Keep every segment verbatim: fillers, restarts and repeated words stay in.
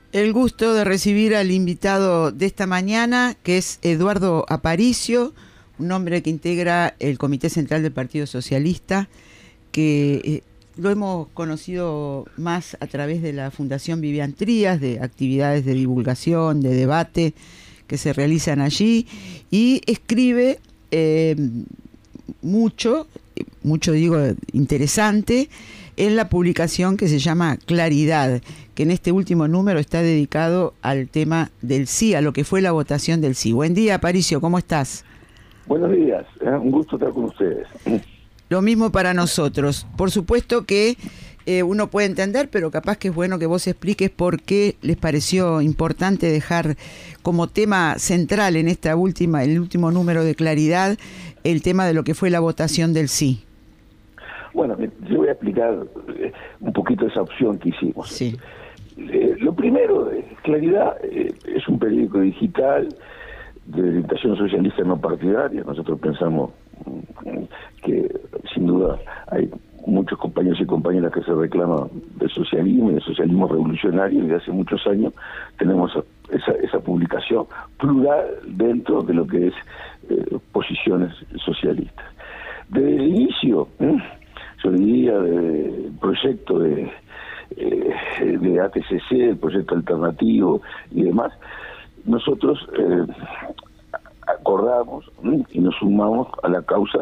El gusto de recibir al invitado de esta mañana, que es Eduardo Aparicio, un hombre que integra el Comité Central del Partido Socialista, que eh, lo hemos conocido más a través de la Fundación Vivian Trías, de actividades de divulgación, de debate que se realizan allí, y escribe eh, mucho, mucho digo interesante, en la publicación que se llama Claridad, que en este último número está dedicado al tema del sí, a lo que fue la votación del sí. Buen día, Aparicio, ¿cómo estás? Buenos días, es un gusto estar con ustedes. Lo mismo para nosotros. Por supuesto que eh, uno puede entender, pero capaz que es bueno que vos expliques por qué les pareció importante dejar como tema central en esta última, el último número de Claridad, el tema de lo que fue la votación del sí. Bueno, yo voy a explicar un poquito esa opción que hicimos. Sí. Eh, lo primero, Claridad eh, es un periódico digital de orientación socialista no partidaria. Nosotros pensamos que sin duda hay muchos compañeros y compañeras que se reclaman del socialismo y del socialismo revolucionario, y de hace muchos años tenemos esa, esa publicación plural dentro de lo que es eh, posiciones socialistas. Desde el inicio, ¿eh? yo diría, del proyecto de, eh, de A T C C, el proyecto alternativo y demás, nosotros eh, acordamos ¿eh? y nos sumamos a la causa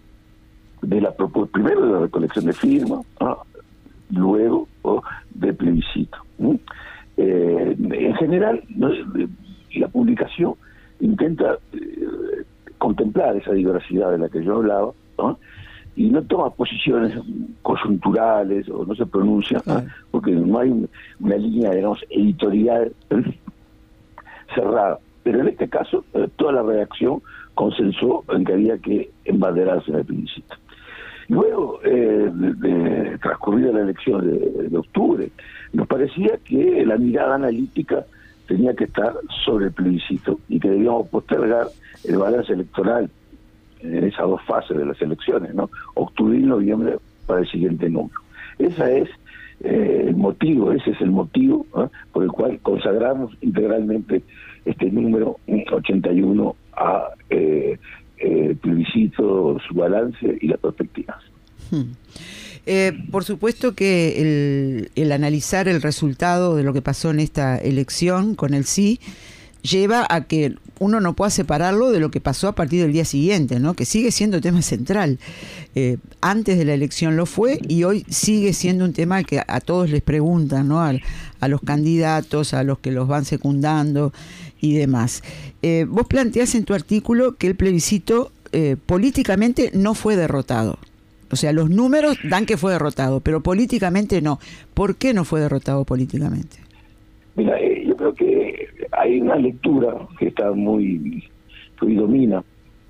de la propuesta, primero de la recolección de firmas, ¿no? luego ¿no? de plebiscito. ¿no? Eh, en general, ¿no? la publicación intenta eh, contemplar esa diversidad de la que yo hablaba, ¿no? y no toma posiciones coyunturales o no se pronuncia, ah. porque no hay una línea, digamos, editorial ¿eh? cerrada. Pero en este caso, eh, toda la redacción consensó en que había que embanderarse en el plebiscito. Luego, eh, de, de transcurrida la elección de, de octubre, nos parecía que la mirada analítica tenía que estar sobre el plebiscito y que debíamos postergar el balance electoral en esas dos fases de las elecciones, ¿no? Octubre y noviembre para el siguiente número. Ese es eh, el motivo, ese es el motivo ¿eh? por el cual consagramos integralmente este número ochenta y uno a eh, eh, plebiscito, su balance y las perspectivas. Hmm. Eh, por supuesto que el, el analizar el resultado de lo que pasó en esta elección con el sí lleva a que uno no pueda separarlo de lo que pasó a partir del día siguiente, ¿no? Que sigue siendo tema central. Eh, antes de la elección lo fue y hoy sigue siendo un tema que a todos les preguntan, ¿no? A, a los candidatos, a los que los van secundando y demás. Eh, vos planteás en tu artículo que el plebiscito eh, políticamente no fue derrotado. O sea, los números dan que fue derrotado, pero políticamente no. ¿Por qué no fue derrotado políticamente? Mira, eh, yo creo que hay una lectura que está muy, que hoy domina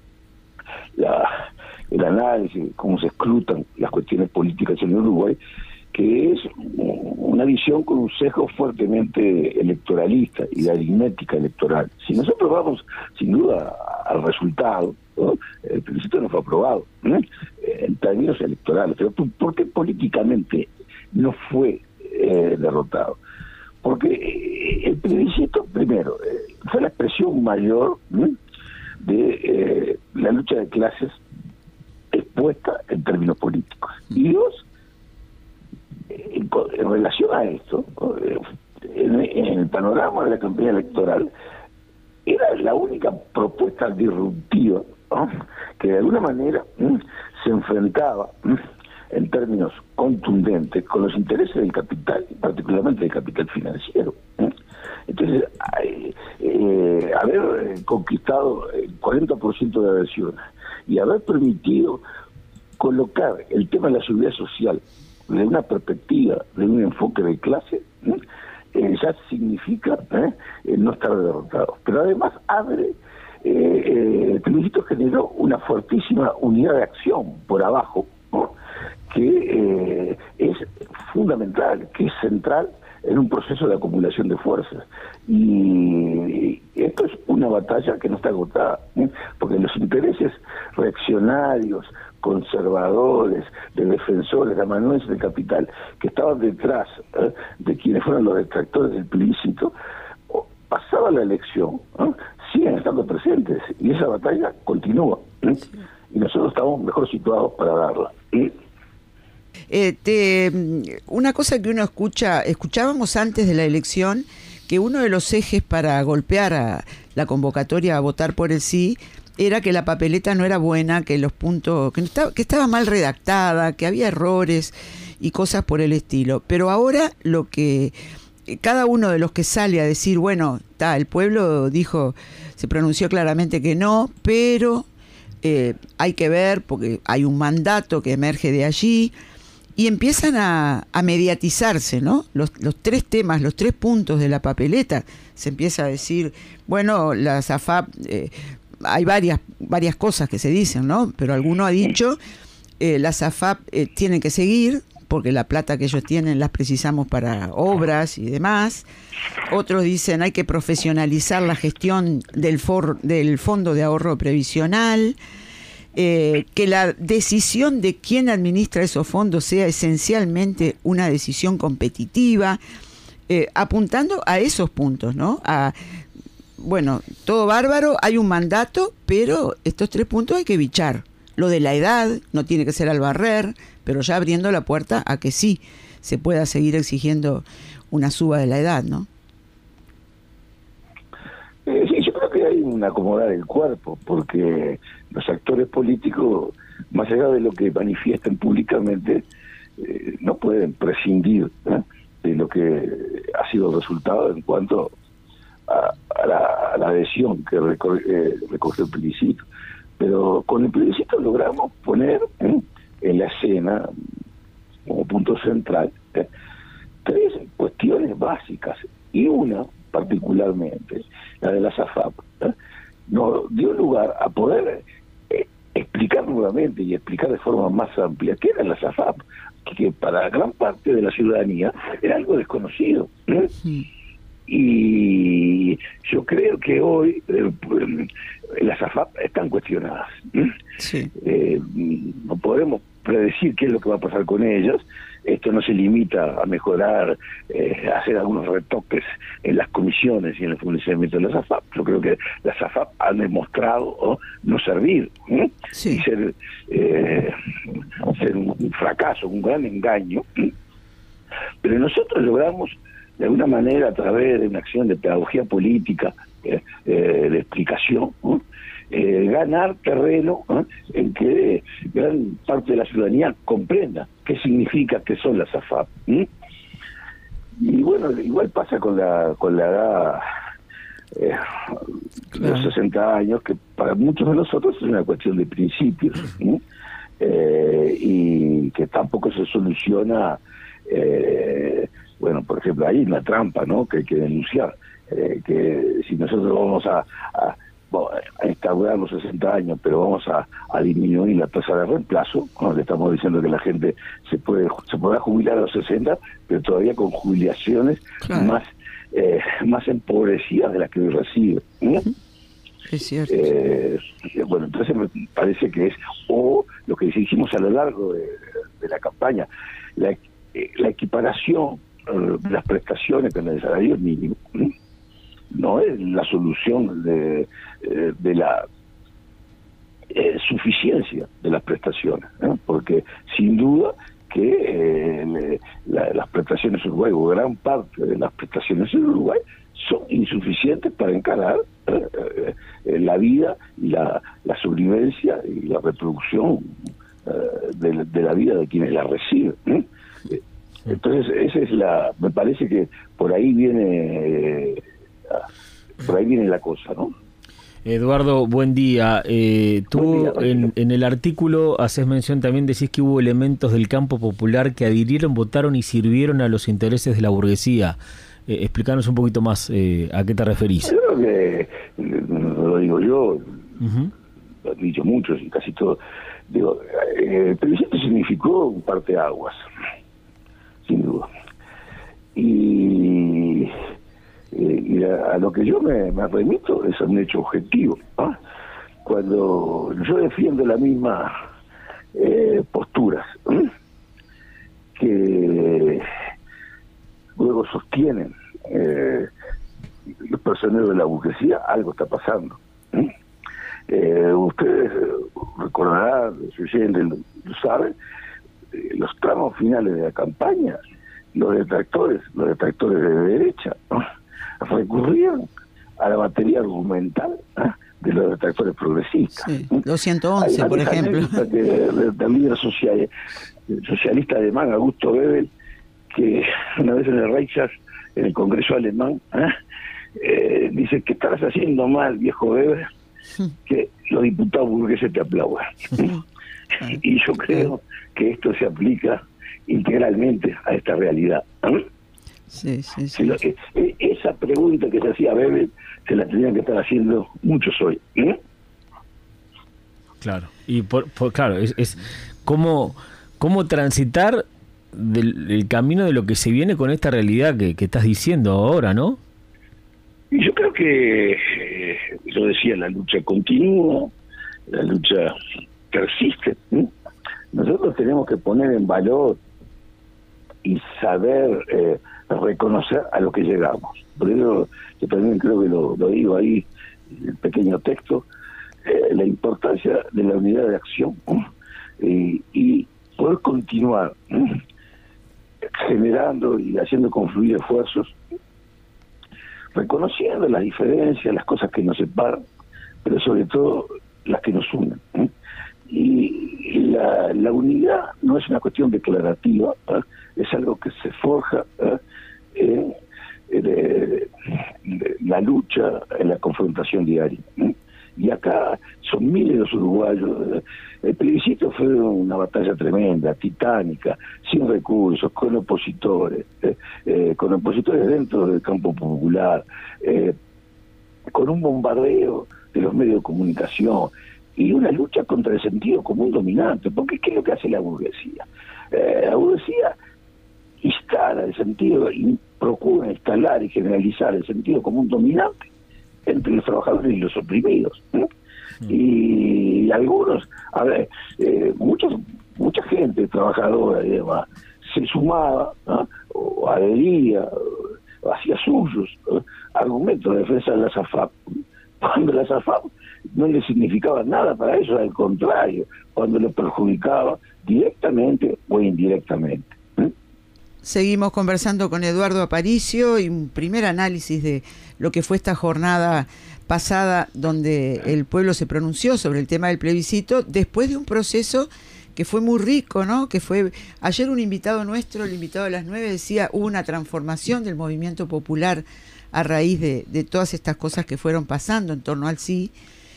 la, el análisis, cómo se escrutan las cuestiones políticas en Uruguay, que es una visión con un sesgo fuertemente electoralista y de aritmética electoral. Si nosotros vamos, sin duda, al resultado, ¿no? El plebiscito no fue aprobado, ¿no? en términos electorales, pero ¿por qué políticamente no fue eh, derrotado? Porque el plebiscito, primero, eh, fue la expresión mayor ¿no? de eh, la lucha de clases expuesta en términos políticos. Y dos, en, en relación a esto, en, en el panorama de la campaña electoral, era la única propuesta disruptiva ¿no? que de alguna manera ¿no? se enfrentaba ¿no? en términos contundentes con los intereses del capital, particularmente del capital financiero. ¿eh? Entonces, eh, eh, haber conquistado el cuarenta por ciento de adhesiones y haber permitido colocar el tema de la seguridad social de una perspectiva, de un enfoque de clase, ¿eh? Eh, ya significa ¿eh? Eh, no estar derrotado. Pero además abre, eh, eh, el plebiscito generó una fuertísima unidad de acción por abajo, ¿no? que eh, es fundamental, que es central en un proceso de acumulación de fuerzas. Y esto es una batalla que no está agotada, ¿eh? porque los intereses reaccionarios, conservadores, de defensores, de amanuenses del capital, que estaban detrás ¿eh? de quienes fueron los detractores del plebiscito, la elección, ¿no? siguen estando presentes y esa batalla continúa, ¿eh? Sí. Y nosotros estamos mejor situados para darla. ¿eh? Eh, te, una cosa que uno escucha, escuchábamos antes de la elección, que uno de los ejes para golpear a la convocatoria a votar por el sí era que la papeleta no era buena, que los puntos, que estaba, que estaba mal redactada, que había errores y cosas por el estilo. Pero ahora lo que cada uno de los que sale a decir, bueno, ta, el pueblo dijo, se pronunció claramente que no, pero eh, hay que ver porque hay un mandato que emerge de allí. Y empiezan a, a mediatizarse, ¿no? Los, los tres temas, los tres puntos de la papeleta. Se empieza a decir, bueno, la S A F A P, eh, hay varias varias cosas que se dicen, ¿no? Pero alguno ha dicho, eh, la S A F A P eh, tiene que seguir, porque la plata que ellos tienen las precisamos para obras y demás. Otros dicen, hay que profesionalizar la gestión del, for, del Fondo de Ahorro Previsional. Eh, que la decisión de quién administra esos fondos sea esencialmente una decisión competitiva, eh, apuntando a esos puntos, ¿no? A, bueno, todo bárbaro, hay un mandato, pero estos tres puntos hay que bichar. Lo de la edad no tiene que ser al barrer, pero ya abriendo la puerta a que sí se pueda seguir exigiendo una suba de la edad, ¿no? Eh, sí, yo creo que hay un acomodar del cuerpo, porque los actores políticos, más allá de lo que manifiestan públicamente, eh, no pueden prescindir, ¿eh? de lo que ha sido el resultado en cuanto a, a, la, a la adhesión que recoge, eh, recoge el plebiscito. Pero con el plebiscito logramos poner ¿eh? en la escena, como punto central, ¿eh? tres cuestiones básicas, y una particularmente, la de la S A F A P, ¿eh? nos dio lugar a poder eh, explicar nuevamente y explicar de forma más amplia qué era la S A F A P, que para gran parte de la ciudadanía era algo desconocido. ¿eh? Sí. Y yo creo que hoy eh, las S A F A P están cuestionadas. ¿eh? Sí. Eh, no podemos predecir qué es lo que va a pasar con ellas. Esto no se limita a mejorar, eh, a hacer algunos retoques en las comisiones y en el funcionamiento de las S A F A P. Yo creo que las S A F A P han demostrado ¿no? no servir ¿eh? sí. y ser, eh, ser un, un fracaso, un gran engaño. ¿eh? Pero nosotros logramos, de alguna manera, a través de una acción de pedagogía política, eh, eh, de explicación, ¿eh? Eh, ganar terreno ¿eh? en que gran parte de la ciudadanía comprenda qué significa que son las S A F A P. ¿eh? Y bueno, igual pasa con la con la edad eh, de los sesenta años, que para muchos de nosotros es una cuestión de principios ¿eh? Eh, y que tampoco se soluciona. Eh, bueno, por ejemplo, hay una trampa, ¿no? Que hay que denunciar, eh, que si nosotros vamos a, a a instaurar los sesenta años, pero vamos a, a disminuir la tasa de reemplazo, ¿no? Le estamos diciendo que la gente se puede se podrá jubilar a los sesenta, pero todavía con jubilaciones claro. más eh, más empobrecidas de las que hoy recibe. ¿eh? Es cierto. Eh, bueno, entonces me parece que es, o lo que dijimos a lo largo de, de la campaña, la, eh, la equiparación de eh, las prestaciones con el salario mínimo, ¿eh? no es la solución de, de la eh, suficiencia de las prestaciones, ¿eh? porque sin duda que eh, la, las prestaciones en Uruguay, o gran parte de las prestaciones en Uruguay, son insuficientes para encarar eh, eh, la vida y la, la sobrevivencia y la reproducción eh, de, de la vida de quienes la reciben. ¿eh? Entonces, esa es la, me parece que por ahí viene... Eh, por ahí viene la cosa, ¿no? Eduardo, buen día. Eh, tú buen día, en, en el artículo haces mención también, decís que hubo elementos del campo popular que adhirieron, votaron y sirvieron a los intereses de la burguesía. Eh, explícanos un poquito más eh, a qué te referís. Yo creo que, no lo digo yo, uh-huh. lo han dicho muchos y casi todos, digo, eh, el plebiscito significó un parteaguas, sin duda. Y... Eh, y a, a lo que yo me, me remito es a un hecho objetivo. ¿no? Cuando yo defiendo la misma eh, posturas ¿eh? que luego sostienen eh, los personeros de la burguesía, algo está pasando. ¿eh? Eh, ustedes recordarán, si oyentes lo, lo saben, eh, los tramos finales de la campaña, los detractores, los detractores de derecha, ¿no? recurrían a la batería argumental ¿eh? de los detractores progresistas. Sí, los ciento once, por ejemplo. Del líder social, socialista alemán, Augusto Bebel, que una vez en el Reichstag, en el Congreso alemán, ¿eh? Eh, dice que estarás haciendo mal, viejo Bebel, que los diputados burgueses te aplaudan. Y yo creo que esto se aplica integralmente a esta realidad. ¿eh? Sí, sí, sí. Lo, eh, esa pregunta que se hacía Bebel se la tenían que estar haciendo muchos hoy. ¿eh? Claro, y por, por claro, es, es cómo, cómo transitar del, del camino de lo que se viene con esta realidad que, que estás diciendo ahora, ¿no? Y yo creo que, eh, yo decía, la lucha continúa, la lucha persiste. ¿eh? Nosotros tenemos que poner en valor y saber eh, reconocer a lo que llegamos. Por eso yo también creo que lo, lo digo ahí, en el pequeño texto, eh, la importancia de la unidad de acción ¿eh? y, y poder continuar ¿eh? generando y haciendo confluir esfuerzos, reconociendo las diferencias, las cosas que nos separan, pero sobre todo las que nos unen. ¿eh? Y la, la unidad no es una cuestión declarativa, ¿eh? es algo que se forja ¿eh? en, en, en la lucha, en la confrontación diaria. ¿eh? Y acá son miles los uruguayos. El plebiscito fue una batalla tremenda, titánica, sin recursos, con opositores, eh, eh, con opositores dentro del campo popular, eh, con un bombardeo de los medios de comunicación y una lucha contra el sentido común dominante. Porque ¿qué es lo que hace la burguesía? Eh, la burguesía instala el sentido, y procura instalar y generalizar el sentido común dominante entre los trabajadores y los oprimidos. ¿eh? Mm. Y algunos, a ver, eh, muchos, mucha gente trabajadora y demás se sumaba, ¿no? o adhería, o hacía suyos ¿no? argumentos de defensa de la SAFAP, cuando la SAFAP no le significaba nada para eso, al contrario, cuando le perjudicaba directamente o indirectamente. ¿eh? Seguimos conversando con Eduardo Aparicio y un primer análisis de lo que fue esta jornada pasada donde el pueblo se pronunció sobre el tema del plebiscito después de un proceso que fue muy rico, ¿no? Que fue ayer un invitado nuestro, el invitado de las nueve, decía hubo una transformación del movimiento popular a raíz de, de todas estas cosas que fueron pasando en torno al sí.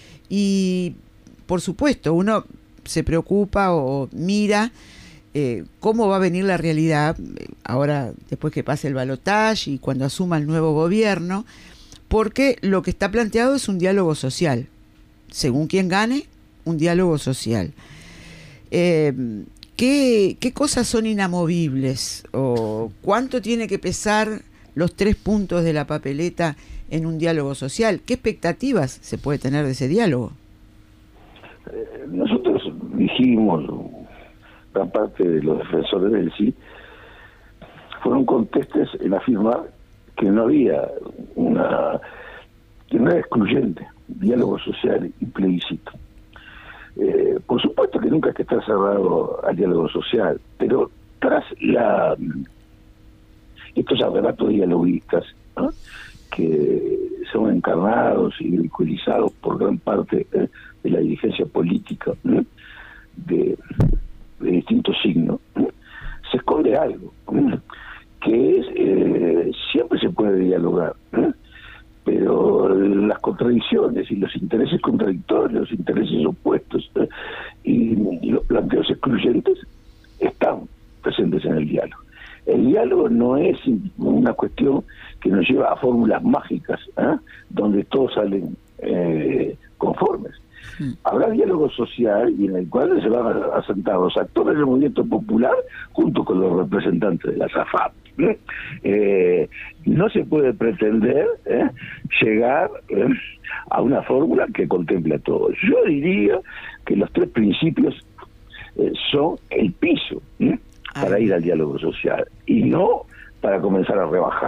Y por supuesto uno se preocupa o mira Eh, cómo va a venir la realidad ahora después que pase el balotaje y cuando asuma el nuevo gobierno, porque lo que está planteado es un diálogo social, según quien gane, un diálogo social. Eh, ¿qué, ¿Qué cosas son inamovibles? ¿O cuánto tiene que pesar los tres puntos de la papeleta en un diálogo social? ¿Qué expectativas se puede tener de ese diálogo? Eh, nosotros dijimos, gran parte de los defensores del sí fueron contestes en afirmar que no había una, que no era excluyente diálogo social y plebiscito. Eh, por supuesto que nunca hay que estar cerrado al diálogo social, pero tras la estos arrebatos dialoguistas, ¿no? que son encarnados y ridiculizados por gran parte eh, de la dirigencia política ¿no? de de distintos signos, ¿eh? se esconde algo, ¿eh? que es, eh, siempre se puede dialogar, ¿eh? pero las contradicciones y los intereses contradictorios, los intereses opuestos ¿eh? y, y los planteos excluyentes están presentes en el diálogo. El diálogo no es una cuestión que nos lleva a fórmulas mágicas, ¿eh? donde todos salen eh, conformes. Habrá diálogo social y en el cual se van a sentar los actores del movimiento popular junto con los representantes de la SAFAP. ¿eh? Eh, no se puede pretender ¿eh? llegar ¿eh? a una fórmula que contemple a todos. Yo diría que los tres principios eh, son el piso ¿eh? para ir al diálogo social y no para comenzar a rebajar.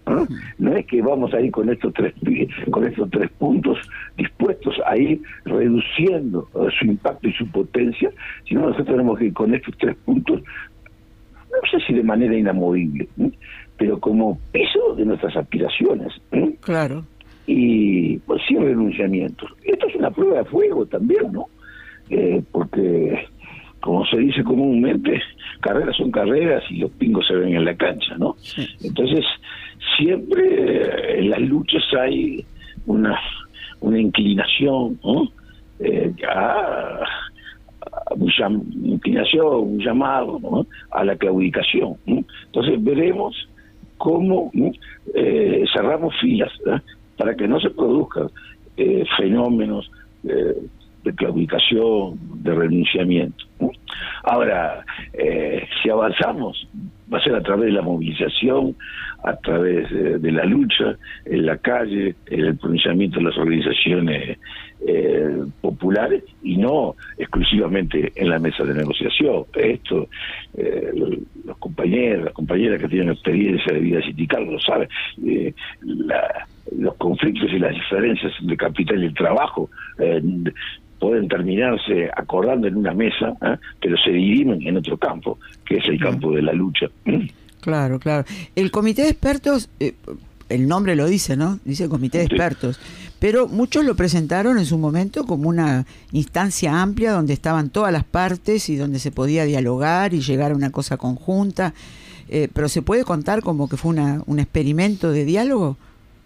¿eh? No es que vamos a ir con estos tres con estos tres puntos dispuestos a ir reduciendo uh, su impacto y su potencia, sino nosotros tenemos que ir con estos tres puntos, no sé si de manera inamovible, ¿eh? pero como peso de nuestras aspiraciones. ¿eh? Claro. Y pues sin renunciamientos. Esto es una prueba de fuego también, ¿no? Eh, porque, como se dice comúnmente, carreras son carreras y los pingos se ven en la cancha, ¿no? Sí. Entonces, siempre eh, en las luchas hay una una inclinación, ¿no? Eh, a, a un llam, inclinación, un llamado, ¿no? A la claudicación, ¿no? Entonces veremos cómo, ¿no? eh, cerramos filas, ¿eh? para que no se produzcan eh, fenómenos eh, de claudicación, de renunciamiento, ¿no? Ahora, eh, si avanzamos, va a ser a través de la movilización, a través de, de la lucha, en la calle, en el pronunciamiento de las organizaciones eh, populares, y no exclusivamente en la mesa de negociación. Esto, eh, los, los compañeros, las compañeras que tienen experiencia de vida sindical lo saben. Eh, la, los conflictos y las diferencias de capital y el trabajo eh, pueden terminarse acordando en una mesa, ¿eh? pero se dirimen en otro campo, que es el campo de la lucha. Claro, claro. El comité de expertos, eh, el nombre lo dice, ¿no? Dice comité de expertos, sí. Pero muchos lo presentaron en su momento como una instancia amplia donde estaban todas las partes y donde se podía dialogar y llegar a una cosa conjunta. Eh, pero ¿se puede contar como que fue una, un experimento de diálogo?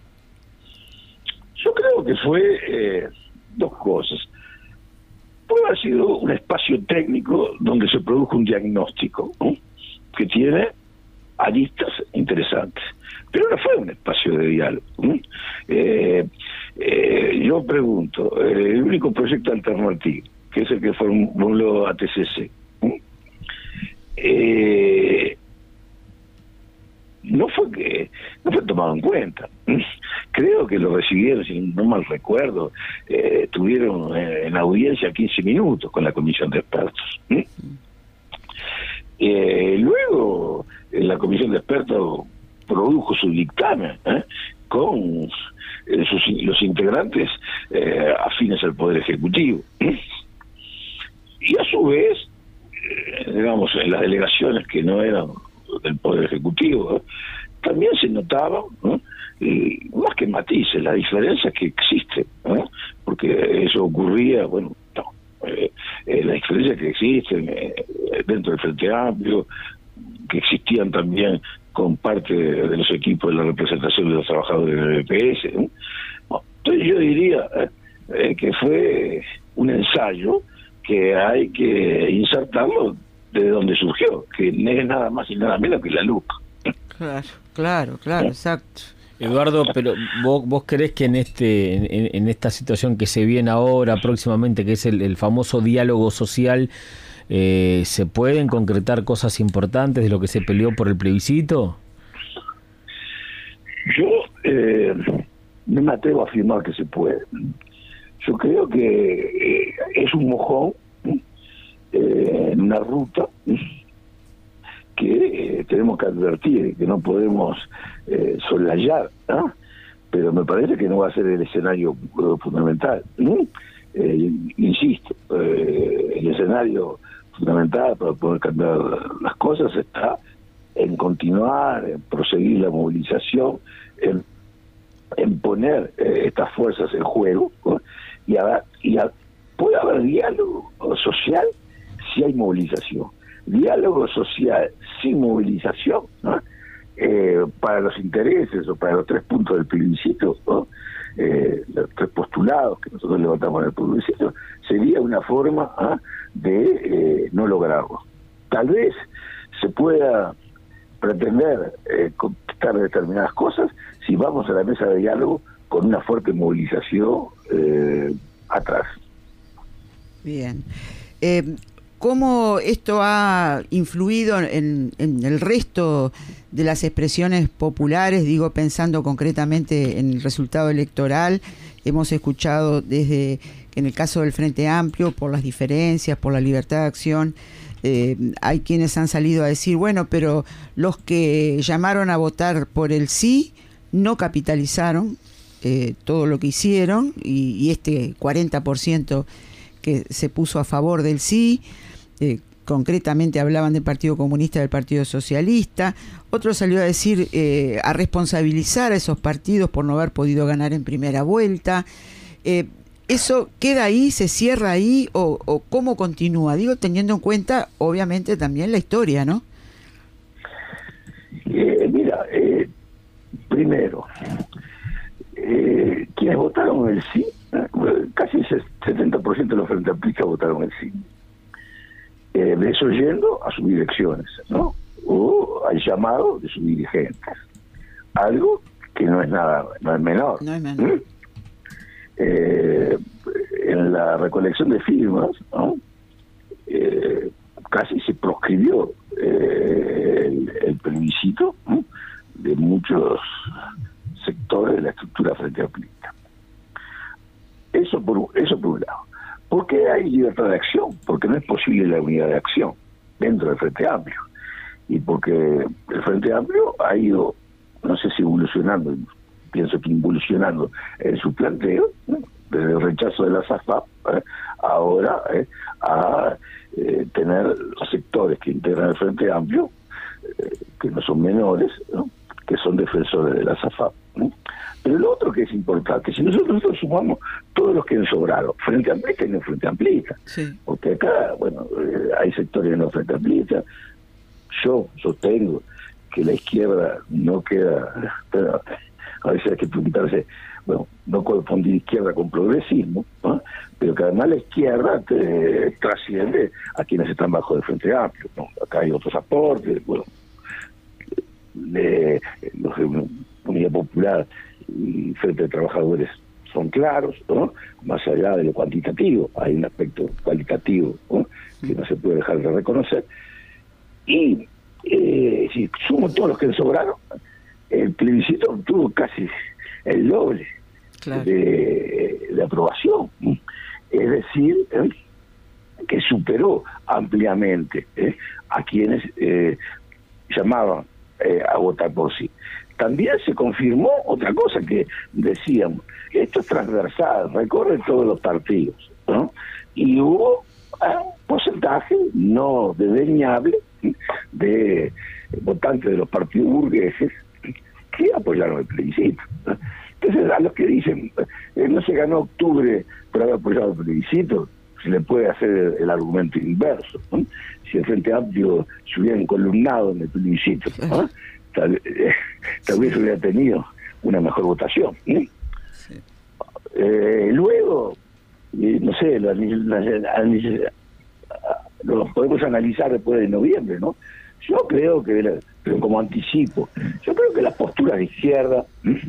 Yo creo que fue eh, dos cosas. Puede haber sido un espacio técnico donde se produjo un diagnóstico, ¿no? que tiene aristas interesantes, pero no fue un espacio de diálogo. ¿no? Eh, eh, yo pregunto, el único proyecto alternativo, que es el que formuló A T C C, ¿no? eh, no fue que no fue tomado en cuenta. Creo que lo recibieron, si no mal recuerdo, eh, tuvieron eh, en audiencia quince minutos con la comisión de expertos. ¿Mm? Eh, luego, la comisión de expertos produjo su dictamen ¿eh? con eh, sus, los integrantes eh, afines al Poder Ejecutivo. ¿eh? Y a su vez, eh, digamos, en las delegaciones que no eran del Poder Ejecutivo, ¿eh? también se notaban, ¿no? y más que matices, la diferencia que existe, ¿no? porque eso ocurría, bueno, no, eh, eh, la diferencia que existen eh, dentro del Frente Amplio, que existían también con parte de, de los equipos de la representación de los trabajadores del B P S. ¿no? Bueno, entonces yo diría eh, eh, que fue un ensayo que hay que insertarlo de donde surgió, que no es nada más y nada menos que la L U C. Claro, claro, claro, exacto. Eduardo, pero vos, vos creés que en este en, en esta situación que se viene ahora próximamente, que es el, el famoso diálogo social, eh, ¿se pueden concretar cosas importantes de lo que se peleó por el plebiscito? Yo eh, no me atrevo a afirmar que se puede. Yo creo que eh, es un mojón eh, en una ruta que eh, tenemos que advertir, que no podemos eh, soslayar, ¿no? Pero me parece que no va a ser el escenario uh, fundamental. ¿no? Eh, insisto, eh, el escenario fundamental para poder cambiar las cosas está en continuar, en proseguir la movilización, en, en poner eh, estas fuerzas en juego, ¿no? y, a, y a, puede haber diálogo social si hay movilización. Diálogo social sin movilización, ¿no? eh, para los intereses o para los tres puntos del plebiscito, ¿no? eh, los tres postulados que nosotros levantamos en el plebiscito, sería una forma ¿ah? de eh, no lograrlo. Tal vez se pueda pretender eh, contestar determinadas cosas si vamos a la mesa de diálogo con una fuerte movilización eh, atrás. Bien. Eh, ¿Cómo esto ha influido en, en el resto de las expresiones populares? Digo, pensando concretamente en el resultado electoral, hemos escuchado desde que en el caso del Frente Amplio, por las diferencias, por la libertad de acción, eh, hay quienes han salido a decir, bueno, pero los que llamaron a votar por el sí no capitalizaron eh, todo lo que hicieron y, y este cuarenta por ciento que se puso a favor del sí, eh, concretamente hablaban del Partido Comunista y del Partido Socialista. Otro salió a decir, eh, a responsabilizar a esos partidos por no haber podido ganar en primera vuelta. Eh, ¿Eso queda ahí, se cierra ahí o, o cómo continúa? Digo, teniendo en cuenta, obviamente, también la historia, ¿no? Eh, mira, eh, primero, eh, quienes votaron el sí, eh, casi el setenta por ciento de los frente amplistas votaron el sí. Eh, desoyendo a sus direcciones, ¿no? O al llamado de sus dirigentes. Algo que no es nada, no es menor. No es menor. ¿Mm? Eh, en la recolección de firmas, ¿no? eh, casi se proscribió eh, el, el plebiscito, ¿no? de muchos sectores de la estructura frente amplista. Eso por, eso por un lado. ¿Por qué hay libertad de acción? Porque no es posible la unidad de acción dentro del Frente Amplio. Y porque el Frente Amplio ha ido, no sé si evolucionando, pienso que involucionando en su planteo, ¿no? Desde el rechazo de la S A F A P, ¿eh? ahora ¿eh? a eh, tener los sectores que integran el Frente Amplio, eh, que no son menores, ¿no? que son defensores de la S A F A P. ¿no? Pero lo otro que es importante, si nosotros, nosotros sumamos todos los que han sobrado, Frente Amplista y no Frente Amplista, sí. porque acá, bueno, eh, hay sectores de no Frente Amplista, yo sostengo que la izquierda no queda, pero a veces hay que preguntarse, bueno, no confundir izquierda con progresismo, ¿no? pero que además la izquierda te, trasciende a quienes están bajo del Frente Amplio, ¿no? Acá hay otros aportes, bueno, de los de Unidad Popular y Frente de Trabajadores son claros, ¿no? Más allá de lo cuantitativo, hay un aspecto cualitativo, ¿no? que no se puede dejar de reconocer. Y eh, si sumo todos los que sobraron, el plebiscito obtuvo casi el doble claro. de, de aprobación, ¿no? es decir, ¿eh? que superó ampliamente ¿eh? a quienes eh, llamaban eh, a votar por sí. También se confirmó otra cosa que decíamos, esto es transversal, recorre todos los partidos, ¿no? Y hubo un porcentaje no desdeñable de votantes de los partidos burgueses que apoyaron el plebiscito, ¿no? Entonces, a los que dicen, eh, no se ganó octubre por haber apoyado el plebiscito, se le puede hacer el, el argumento inverso, ¿no? Si el Frente Amplio se hubiera encolumnado en el plebiscito, ¿no? tal, eh, tal vez hubiera tenido una mejor votación, ¿no? Sí. Eh, luego, eh, no sé, lo, lo, lo, lo podemos analizar después de noviembre, ¿no? Yo creo que, pero como anticipo, yo creo que las posturas de izquierda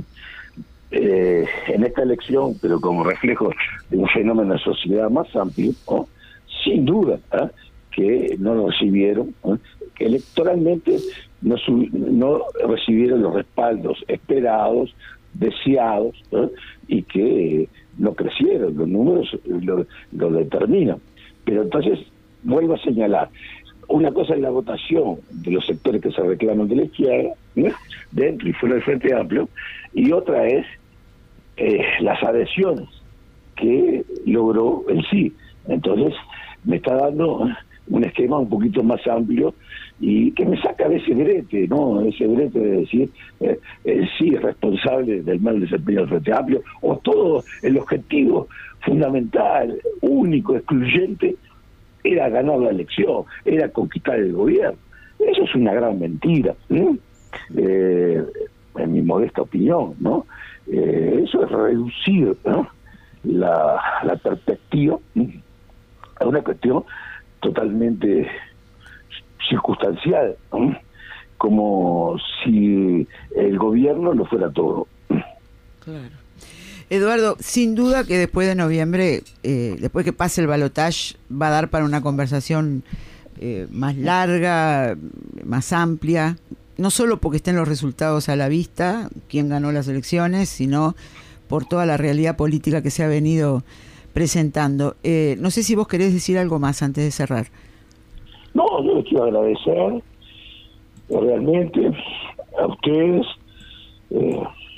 eh, en esta elección, pero como reflejo de un fenómeno de sociedad más amplio, ¿no? sin duda, ¿eh? que no lo recibieron, ¿eh? que electoralmente no, no recibieron los respaldos esperados, deseados, ¿eh? y que no crecieron, los números lo, lo determinan. Pero entonces, vuelvo a señalar, una cosa es la votación de los sectores que se reclaman de la izquierda, ¿no? dentro y fuera del Frente Amplio, y otra es eh, las adhesiones que logró el sí. Entonces, me está dando un esquema un poquito más amplio y que me saca de ese brete, ¿no? Ese brete de decir, eh, el sí es responsable del mal desempeño del Frente Amplio, o todo el objetivo fundamental, único, excluyente, era ganar la elección, era conquistar el gobierno. Eso es una gran mentira, ¿no? eh, en mi modesta opinión, ¿no? Eh, eso es reducir, ¿no? la, la perspectiva, ¿no? a una cuestión totalmente circunstancial, ¿no? como si el gobierno lo fuera todo. Claro. Eduardo, sin duda que después de noviembre, eh, después que pase el balotaje, va a dar para una conversación eh, más larga, más amplia, no solo porque estén los resultados a la vista, quién ganó las elecciones, sino por toda la realidad política que se ha venido presentando. Eh, no sé si vos querés decir algo más antes de cerrar. No, yo les quiero agradecer realmente a ustedes. Eh,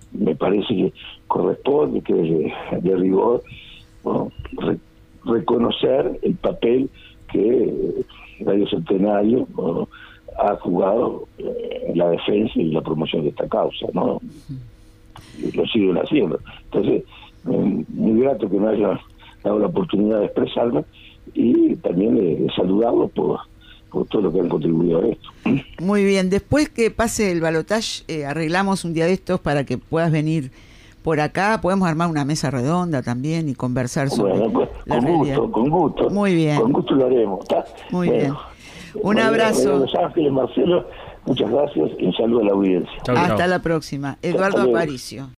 me parece que corresponde, que de, de rigor, bueno, re, reconocer el papel que Radio Centenario, bueno, ha jugado en la defensa y la promoción de esta causa, ¿no? Y lo siguen haciendo. Entonces, eh, muy grato que me haya dado la oportunidad de expresarme y también de, de saludarlos por, por todo lo que han contribuido a esto. Muy bien, después que pase el balotaje, eh, arreglamos un día de estos para que puedas venir por acá, podemos armar una mesa redonda también y conversar sobre bueno, pues, la con realidad. gusto, con gusto. Muy bien. Con gusto lo haremos, ¿está? Muy bueno, bien. Un bueno, abrazo. Los Ángeles, Marcelo, muchas gracias y un saludo a la audiencia. Chau, Hasta chau. la próxima. Eduardo Hasta luego. Aparicio.